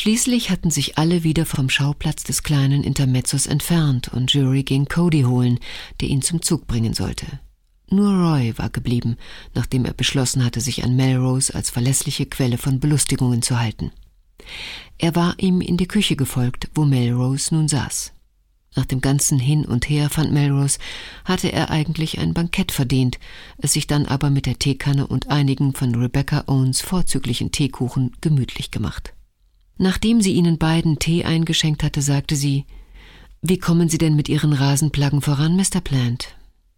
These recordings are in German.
Schließlich hatten sich alle wieder vom Schauplatz des kleinen Intermezzos entfernt und Jury ging Cody holen, der ihn zum Zug bringen sollte. Nur Roy war geblieben, nachdem er beschlossen hatte, sich an Melrose als verlässliche Quelle von Belustigungen zu halten. Er war ihm in die Küche gefolgt, wo Melrose nun saß. Nach dem ganzen Hin und Her, fand Melrose, hatte er eigentlich ein Bankett verdient, es sich dann aber mit der Teekanne und einigen von Rebecca Owens vorzüglichen Teekuchen gemütlich gemacht. Nachdem sie ihnen beiden Tee eingeschenkt hatte, sagte sie: »Wie kommen Sie denn mit Ihren Rasenplaggen voran, Mr. Plant?«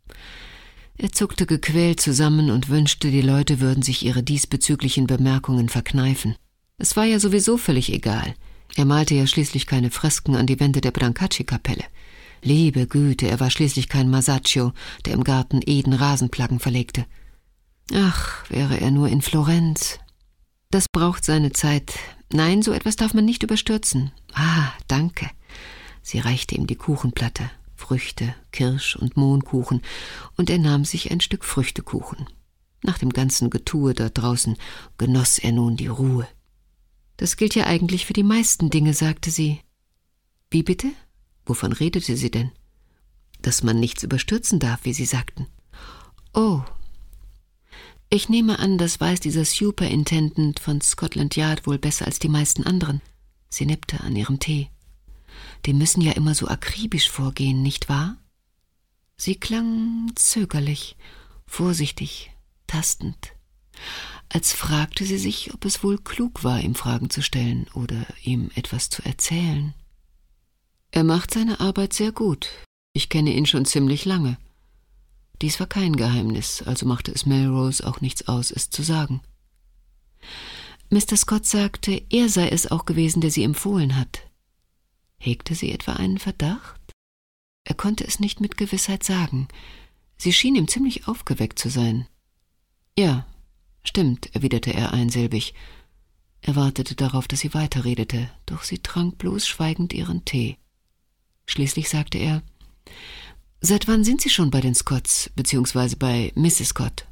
Er zuckte gequält zusammen und wünschte, die Leute würden sich ihre diesbezüglichen Bemerkungen verkneifen. Es war ja sowieso völlig egal. Er malte ja schließlich keine Fresken an die Wände der Brancacci-Kapelle. Liebe Güte, er war schließlich kein Masaccio, der im Garten Eden Rasenplaggen verlegte. Ach, wäre er nur in Florenz. Das braucht seine Zeit. Nein, so etwas darf man nicht überstürzen. Ah, danke. Sie reichte ihm die Kuchenplatte, Früchte, Kirsch- und Mohnkuchen, und er nahm sich ein Stück Früchtekuchen. Nach dem ganzen Getue dort draußen genoss er nun die Ruhe. »Das gilt ja eigentlich für die meisten Dinge«, sagte sie. »Wie bitte? Wovon redete sie denn?« »Dass man nichts überstürzen darf, wie Sie sagten.« »Oh. Ich nehme an, das weiß dieser Superintendent von Scotland Yard wohl besser als die meisten anderen.« Sie nippte an ihrem Tee. »Die müssen ja immer so akribisch vorgehen, nicht wahr?« Sie klang zögerlich, vorsichtig, tastend, als fragte sie sich, ob es wohl klug war, ihm Fragen zu stellen oder ihm etwas zu erzählen. »Er macht seine Arbeit sehr gut. Ich kenne ihn schon ziemlich lange.« Dies war kein Geheimnis, also machte es Melrose auch nichts aus, es zu sagen. Mr. Scott sagte, er sei es auch gewesen, der sie empfohlen hat. Hegte sie etwa einen Verdacht? Er konnte es nicht mit Gewissheit sagen. Sie schien ihm ziemlich aufgeweckt zu sein. »Ja, stimmt«, erwiderte er einsilbig. Er wartete darauf, dass sie weiterredete, doch sie trank bloß schweigend ihren Tee. Schließlich sagte er: »Seit wann sind Sie schon bei den Scotts, beziehungsweise bei Mrs. Scott?«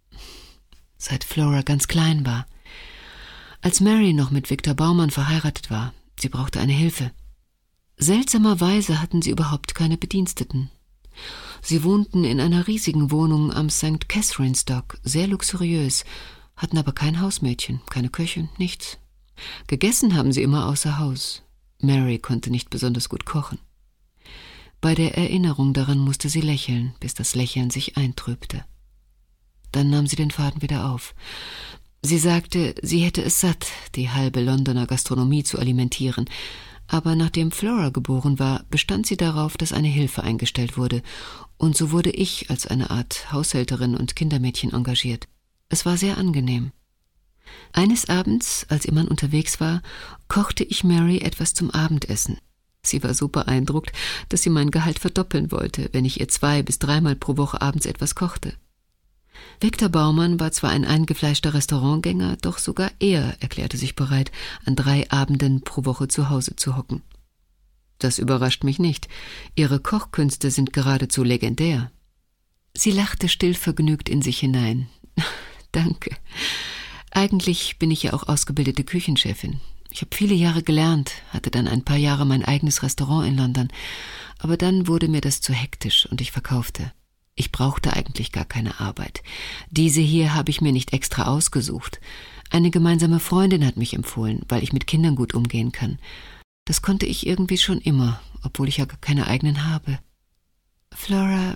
»Seit Flora ganz klein war. Als Mary noch mit Victor Baumann verheiratet war. Sie brauchte eine Hilfe. Seltsamerweise hatten sie überhaupt keine Bediensteten. Sie wohnten in einer riesigen Wohnung am St. Catherine's Dock, sehr luxuriös, hatten aber kein Hausmädchen, keine Köchin, nichts. Gegessen haben sie immer außer Haus. Mary konnte nicht besonders gut kochen. Bei der Erinnerung daran musste sie lächeln, bis das Lächeln sich eintrübte. Dann nahm sie den Faden wieder auf. Sie sagte, sie hätte es satt, die halbe Londoner Gastronomie zu alimentieren, aber nachdem Flora geboren war, bestand sie darauf, dass eine Hilfe eingestellt wurde, und so wurde ich als eine Art Haushälterin und Kindermädchen engagiert. Es war sehr angenehm. Eines Abends, als ihr Mann unterwegs war, kochte ich Mary etwas zum Abendessen. Sie war so beeindruckt, dass sie mein Gehalt verdoppeln wollte, wenn ich ihr 2- bis 3-mal pro Woche abends etwas kochte. Victor Baumann war zwar ein eingefleischter Restaurantgänger, doch sogar er erklärte sich bereit, an 3 Abenden pro Woche zu Hause zu hocken. Das überrascht mich nicht. Ihre Kochkünste sind geradezu legendär. Sie lachte stillvergnügt in sich hinein. Danke. Eigentlich bin ich ja auch ausgebildete Küchenchefin. Ich habe viele Jahre gelernt, hatte dann ein paar Jahre mein eigenes Restaurant in London, aber dann wurde mir das zu hektisch und ich verkaufte. Ich brauchte eigentlich gar keine Arbeit. Diese hier habe ich mir nicht extra ausgesucht. Eine gemeinsame Freundin hat mich empfohlen, weil ich mit Kindern gut umgehen kann. Das konnte ich irgendwie schon immer, obwohl ich ja gar keine eigenen habe. Flora...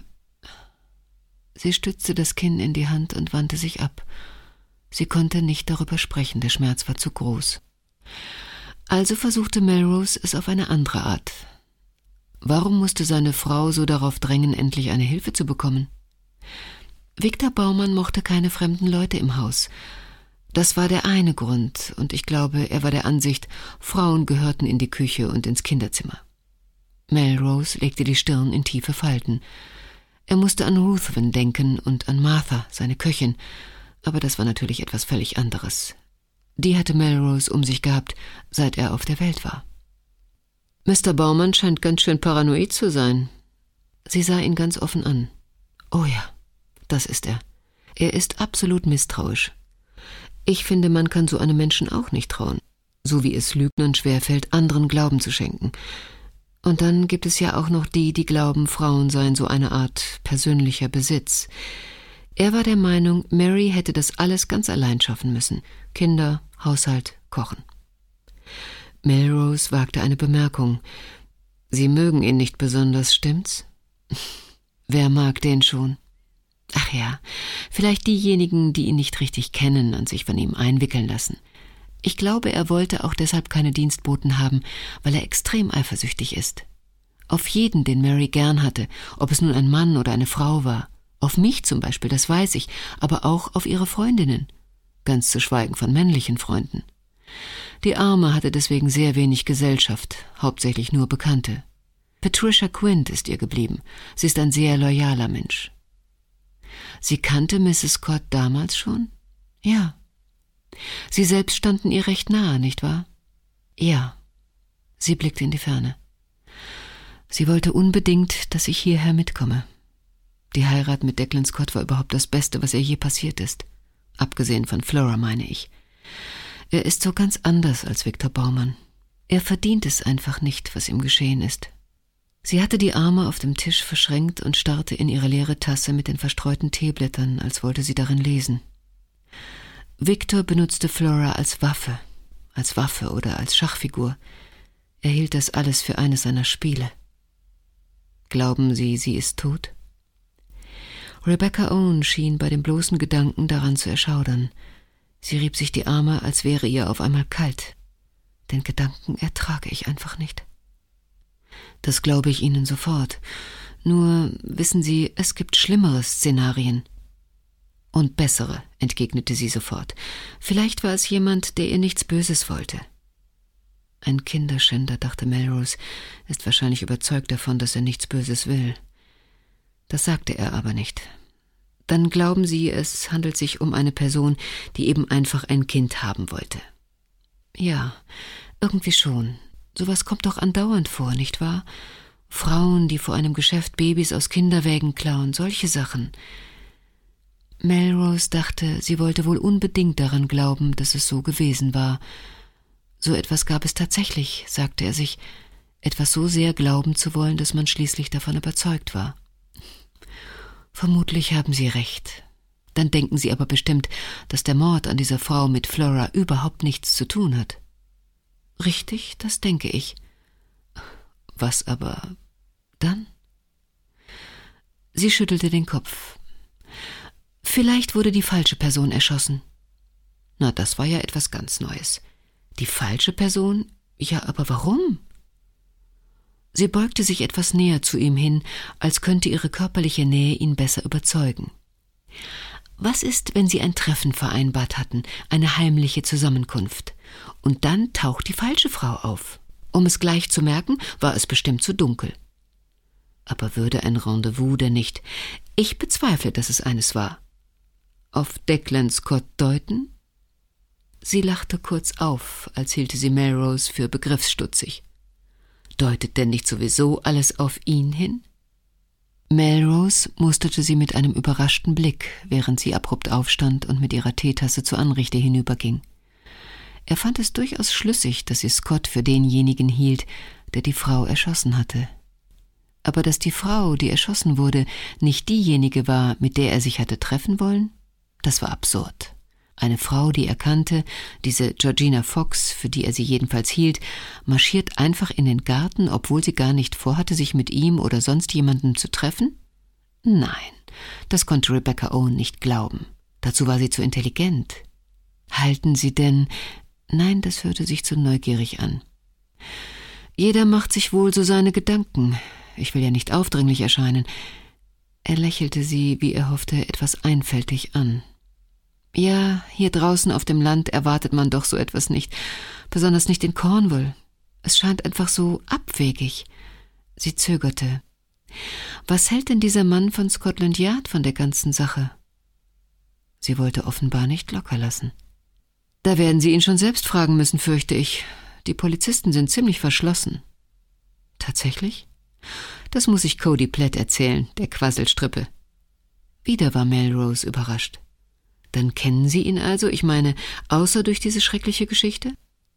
Sie stützte das Kinn in die Hand und wandte sich ab. Sie konnte nicht darüber sprechen, der Schmerz war zu groß. Also versuchte Melrose es auf eine andere Art. Warum musste seine Frau so darauf drängen, endlich eine Hilfe zu bekommen? Victor Baumann mochte keine fremden Leute im Haus. Das war der eine Grund, und ich glaube, er war der Ansicht, Frauen gehörten in die Küche und ins Kinderzimmer. Melrose legte die Stirn in tiefe Falten. Er musste an Ruthven denken und an Martha, seine Köchin, aber das war natürlich etwas völlig anderes. Die hatte Melrose um sich gehabt, seit er auf der Welt war. »Mr. Baumann scheint ganz schön paranoid zu sein.« Sie sah ihn ganz offen an. »Oh ja, das ist er. Er ist absolut misstrauisch. Ich finde, man kann so einem Menschen auch nicht trauen. so wie es Lügnern schwerfällt, anderen Glauben zu schenken. Und dann gibt es ja auch noch die glauben, Frauen seien so eine Art persönlicher Besitz. Er war der Meinung, Mary hätte das alles ganz allein schaffen müssen. Kinder, Haushalt, Kochen. Melrose wagte eine Bemerkung. »Sie mögen ihn nicht besonders, stimmt's?« »Wer mag den schon?« »Ach ja, vielleicht diejenigen, die ihn nicht richtig kennen und sich von ihm einwickeln lassen. Ich glaube, er wollte auch deshalb keine Dienstboten haben, weil er extrem eifersüchtig ist. Auf jeden, den Mary gern hatte, ob es nun ein Mann oder eine Frau war. Auf mich zum Beispiel, das weiß ich, aber auch auf ihre Freundinnen. Ganz zu schweigen von männlichen Freunden. Die Arme hatte deswegen sehr wenig Gesellschaft, hauptsächlich nur Bekannte. Patricia Quint ist ihr geblieben. Sie ist ein sehr loyaler Mensch.« »Sie kannte Mrs. Scott damals schon?« »Ja.« »Sie selbst standen ihr recht nahe, nicht wahr?« »Ja.« Sie blickte in die Ferne. »Sie wollte unbedingt, dass ich hierher mitkomme. Die Heirat mit Declan Scott war überhaupt das Beste, was ihr je passiert ist. Abgesehen von Flora, meine ich. Er ist so ganz anders als Victor Baumann. Er verdient es einfach nicht, was ihm geschehen ist.« Sie hatte die Arme auf dem Tisch verschränkt und starrte in ihre leere Tasse mit den verstreuten Teeblättern, als wollte sie darin lesen. Victor benutzte Flora als Waffe oder als Schachfigur. Er hielt das alles für eines seiner Spiele. »Glauben Sie, sie ist tot?« Rebecca Owen schien bei dem bloßen Gedanken daran zu erschaudern. Sie rieb sich die Arme, als wäre ihr auf einmal kalt. Den Gedanken ertrage ich einfach nicht. »Das glaube ich Ihnen sofort. Nur, wissen Sie, es gibt schlimmere Szenarien.« »Und bessere«, entgegnete sie sofort. »Vielleicht war es jemand, der ihr nichts Böses wollte.« »Ein Kinderschänder«, dachte Melrose, »ist wahrscheinlich überzeugt davon, dass er nichts Böses will.« Das sagte er aber nicht. »Dann glauben Sie, es handelt sich um eine Person, die eben einfach ein Kind haben wollte.« »Ja, irgendwie schon. Sowas kommt doch andauernd vor, nicht wahr? Frauen, die vor einem Geschäft Babys aus Kinderwägen klauen, solche Sachen.« Melrose dachte, sie wollte wohl unbedingt daran glauben, dass es so gewesen war. So etwas gab es tatsächlich, sagte er sich, etwas so sehr glauben zu wollen, dass man schließlich davon überzeugt war. »Vermutlich haben Sie recht. Dann denken Sie aber bestimmt, dass der Mord an dieser Frau mit Flora überhaupt nichts zu tun hat.« »Richtig, das denke ich.« »Was aber dann?« Sie schüttelte den Kopf. »Vielleicht wurde die falsche Person erschossen.« »Na, das war ja etwas ganz Neues. Die falsche Person? Ja, aber warum?« Sie beugte sich etwas näher zu ihm hin, als könnte ihre körperliche Nähe ihn besser überzeugen. »Was ist, wenn Sie ein Treffen vereinbart hatten, eine heimliche Zusammenkunft, und dann taucht die falsche Frau auf? Um es gleich zu merken, war es bestimmt zu dunkel. Aber würde ein Rendezvous denn nicht, ich bezweifle, dass es eines war, auf Declan Scott deuten?« Sie lachte kurz auf, als hielte sie Melrose für begriffsstutzig. »Deutet denn nicht sowieso alles auf ihn hin?« Melrose musterte sie mit einem überraschten Blick, während sie abrupt aufstand und mit ihrer Teetasse zur Anrichte hinüberging. Er fand es durchaus schlüssig, dass sie Scott für denjenigen hielt, der die Frau erschossen hatte. Aber dass die Frau, die erschossen wurde, nicht diejenige war, mit der er sich hatte treffen wollen, das war absurd. Eine Frau, die er kannte, diese Georgina Fox, für die er sie jedenfalls hielt, marschiert einfach in den Garten, obwohl sie gar nicht vorhatte, sich mit ihm oder sonst jemandem zu treffen? Nein, das konnte Rebecca Owen nicht glauben. Dazu war sie zu intelligent. Halten Sie denn... Nein, das hörte sich zu neugierig an. Jeder macht sich wohl so seine Gedanken. Ich will ja nicht aufdringlich erscheinen. Er lächelte sie, wie er hoffte, etwas einfältig an. Ja, hier draußen auf dem Land erwartet man doch so etwas nicht, besonders nicht in Cornwall. Es scheint einfach so abwegig. Sie zögerte. Was hält denn dieser Mann von Scotland Yard von der ganzen Sache? Sie wollte offenbar nicht locker lassen. Da werden Sie ihn schon selbst fragen müssen, fürchte ich. Die Polizisten sind ziemlich verschlossen. Tatsächlich? Das muss ich Cody Platt erzählen, der Quasselstrippe. Wieder war Melrose überrascht. Dann kennen Sie ihn also, ich meine, außer durch diese schreckliche Geschichte?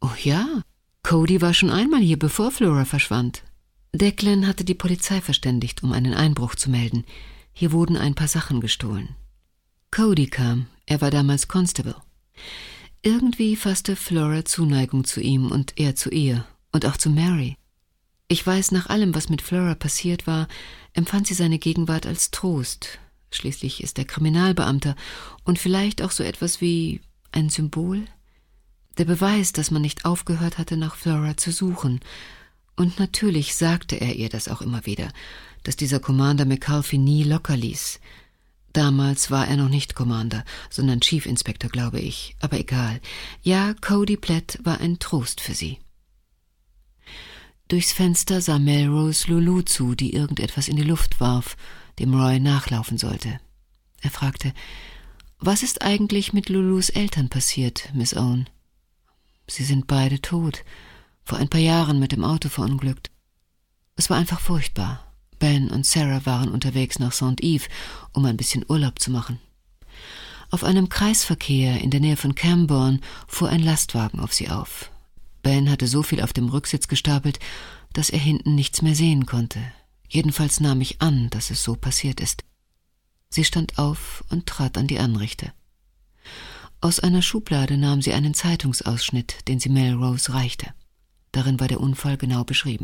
Oh ja, Cody war schon einmal hier, bevor Flora verschwand. Declan hatte die Polizei verständigt, um einen Einbruch zu melden. Hier wurden ein paar Sachen gestohlen. Cody kam, er war damals Constable. Irgendwie fasste Flora Zuneigung zu ihm und er zu ihr und auch zu Mary. Ich weiß, nach allem, was mit Flora passiert war, empfand sie seine Gegenwart als Trost. Schließlich ist er Kriminalbeamter und vielleicht auch so etwas wie ein Symbol. Der Beweis, dass man nicht aufgehört hatte, nach Flora zu suchen. Und natürlich sagte er ihr das auch immer wieder, dass dieser Commander McAuliffe nie locker ließ. Damals war er noch nicht Commander, sondern Chief Inspector, glaube ich. Aber egal. Ja, Cody Platt war ein Trost für sie. Durchs Fenster sah Melrose Lulu zu, die irgendetwas in die Luft warf, dem Roy nachlaufen sollte. Er fragte, »Was ist eigentlich mit Lulus Eltern passiert, Miss Owen?« »Sie sind beide tot, vor ein paar Jahren mit dem Auto verunglückt. Es war einfach furchtbar. Ben und Sarah waren unterwegs nach St. Ives, um ein bisschen Urlaub zu machen. Auf einem Kreisverkehr in der Nähe von Camborne fuhr ein Lastwagen auf sie auf. Ben hatte so viel auf dem Rücksitz gestapelt, dass er hinten nichts mehr sehen konnte. Jedenfalls nahm ich an, dass es so passiert ist. Sie stand auf und trat an die Anrichte. Aus einer Schublade nahm sie einen Zeitungsausschnitt, den sie Melrose reichte. Darin war der Unfall genau beschrieben.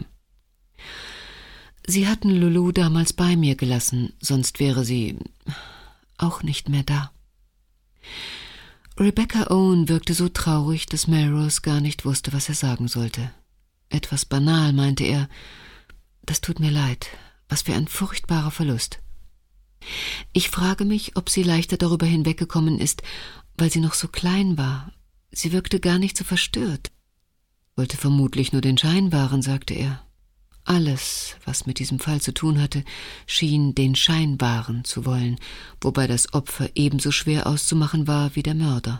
Sie hatten Lulu damals bei mir gelassen, sonst wäre sie auch nicht mehr da. Rebecca Owen wirkte so traurig, dass Melrose gar nicht wusste, was er sagen sollte. Etwas banal, meinte er. »Das tut mir leid. Was für ein furchtbarer Verlust. Ich frage mich, ob sie leichter darüber hinweggekommen ist, weil sie noch so klein war. Sie wirkte gar nicht so verstört. Wollte vermutlich nur den Schein wahren«, sagte er. Alles, was mit diesem Fall zu tun hatte, schien den Schein wahren zu wollen, wobei das Opfer ebenso schwer auszumachen war wie der Mörder.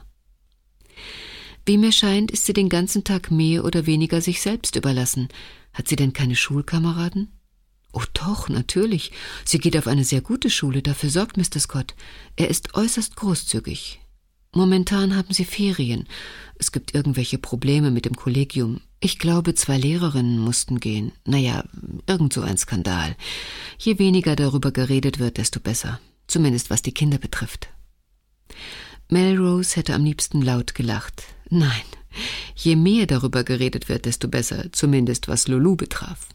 Wie mir scheint, ist sie den ganzen Tag mehr oder weniger sich selbst überlassen. Hat sie denn keine Schulkameraden? Oh doch, natürlich. Sie geht auf eine sehr gute Schule, dafür sorgt Mr. Scott. Er ist äußerst großzügig. Momentan haben sie Ferien. Es gibt irgendwelche Probleme mit dem Kollegium. Ich glaube, 2 Lehrerinnen mussten gehen. Naja, irgend so ein Skandal. Je weniger darüber geredet wird, desto besser. Zumindest was die Kinder betrifft. Melrose hätte am liebsten laut gelacht. Nein, je mehr darüber geredet wird, desto besser. Zumindest was Lulu betraf.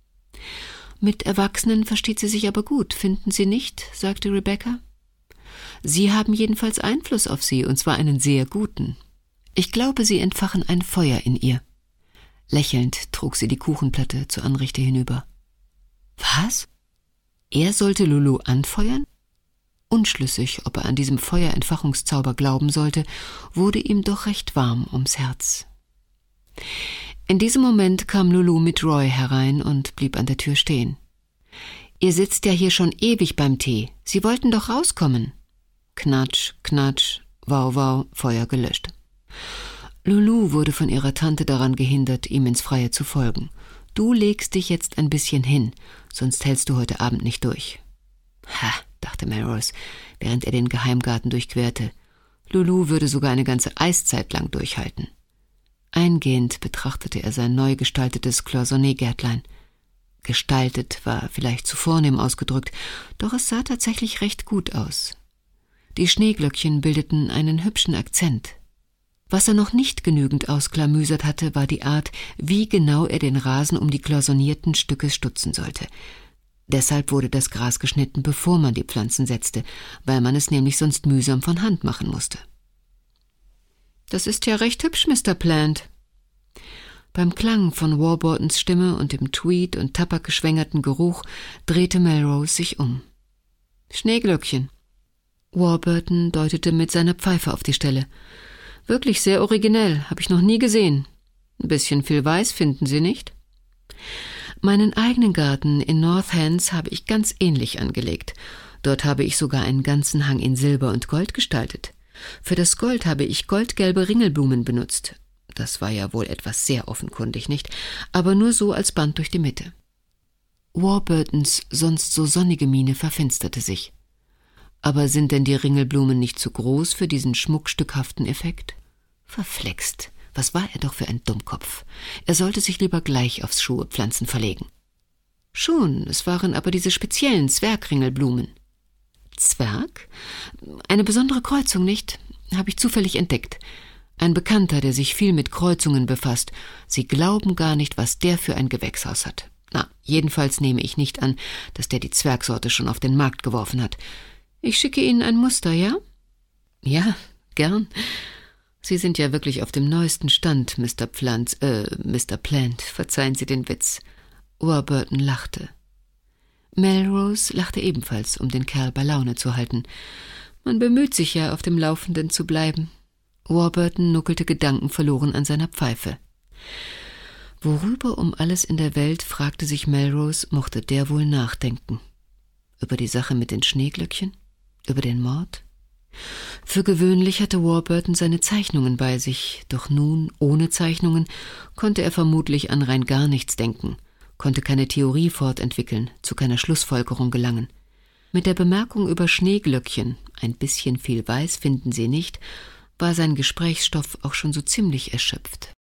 Mit Erwachsenen versteht sie sich aber gut, finden Sie nicht?, sagte Rebecca. Sie haben jedenfalls Einfluss auf sie, und zwar einen sehr guten. Ich glaube, Sie entfachen ein Feuer in ihr. Lächelnd trug sie die Kuchenplatte zur Anrichte hinüber. Was? Er sollte Lulu anfeuern? Unschlüssig, ob er an diesem Feuerentfachungszauber glauben sollte, wurde ihm doch recht warm ums Herz. In diesem Moment kam Lulu mit Roy herein und blieb an der Tür stehen. »Ihr sitzt ja hier schon ewig beim Tee. Sie wollten doch rauskommen.« Knatsch, knatsch, wau, wau, Feuer gelöscht. Lulu wurde von ihrer Tante daran gehindert, ihm ins Freie zu folgen. »Du legst dich jetzt ein bisschen hin, sonst hältst du heute Abend nicht durch.« »Ha«, dachte Melrose, während er den Geheimgarten durchquerte. Lulu würde sogar eine ganze Eiszeit lang durchhalten. Eingehend betrachtete er sein neu gestaltetes Cloisonné-Gärtlein. Gestaltet war vielleicht zu vornehm ausgedrückt, doch es sah tatsächlich recht gut aus. Die Schneeglöckchen bildeten einen hübschen Akzent. Was er noch nicht genügend ausklamüsert hatte, war die Art, wie genau er den Rasen um die cloisonnierten Stücke stutzen sollte. Deshalb wurde das Gras geschnitten, bevor man die Pflanzen setzte, weil man es nämlich sonst mühsam von Hand machen musste. »Das ist ja recht hübsch, Mr. Plant.« Beim Klang von Warburtons Stimme und dem Tweed- und tabakgeschwängerten Geruch drehte Melrose sich um. »Schneeglöckchen.« Warburton deutete mit seiner Pfeife auf die Stelle. »Wirklich sehr originell, habe ich noch nie gesehen. Ein bisschen viel weiß, finden Sie nicht?« »Meinen eigenen Garten in Northants habe ich ganz ähnlich angelegt. Dort habe ich sogar einen ganzen Hang in Silber und Gold gestaltet. Für das Gold habe ich goldgelbe Ringelblumen benutzt. Das war ja wohl etwas sehr offenkundig, nicht? Aber nur so als Band durch die Mitte.« Warburtons sonst so sonnige Miene verfinsterte sich. »Aber sind denn die Ringelblumen nicht zu groß für diesen schmuckstückhaften Effekt?« »Verflext. Was war er doch für ein Dummkopf? Er sollte sich lieber gleich aufs Schuhepflanzen verlegen. Schon, es waren aber diese speziellen Zwergringelblumen. Zwerg? Eine besondere Kreuzung, nicht? Habe ich zufällig entdeckt. Ein Bekannter, der sich viel mit Kreuzungen befasst. Sie glauben gar nicht, was der für ein Gewächshaus hat. Na, jedenfalls nehme ich nicht an, dass der die Zwergsorte schon auf den Markt geworfen hat. Ich schicke Ihnen ein Muster, ja? Ja, gern. Sie sind ja wirklich auf dem neuesten Stand, Mr. Plant, verzeihen Sie den Witz. Warburton lachte. Melrose lachte ebenfalls, um den Kerl bei Laune zu halten. Man bemüht sich ja, auf dem Laufenden zu bleiben. Warburton nuckelte gedankenverloren an seiner Pfeife. Worüber um alles in der Welt, fragte sich Melrose, mochte der wohl nachdenken? Über die Sache mit den Schneeglöckchen? Über den Mord? Für gewöhnlich hatte Warburton seine Zeichnungen bei sich, doch nun, ohne Zeichnungen, konnte er vermutlich an rein gar nichts denken, konnte keine Theorie fortentwickeln, zu keiner Schlussfolgerung gelangen. Mit der Bemerkung über Schneeglöckchen, ein bisschen viel weiß finden Sie nicht, war sein Gesprächsstoff auch schon so ziemlich erschöpft.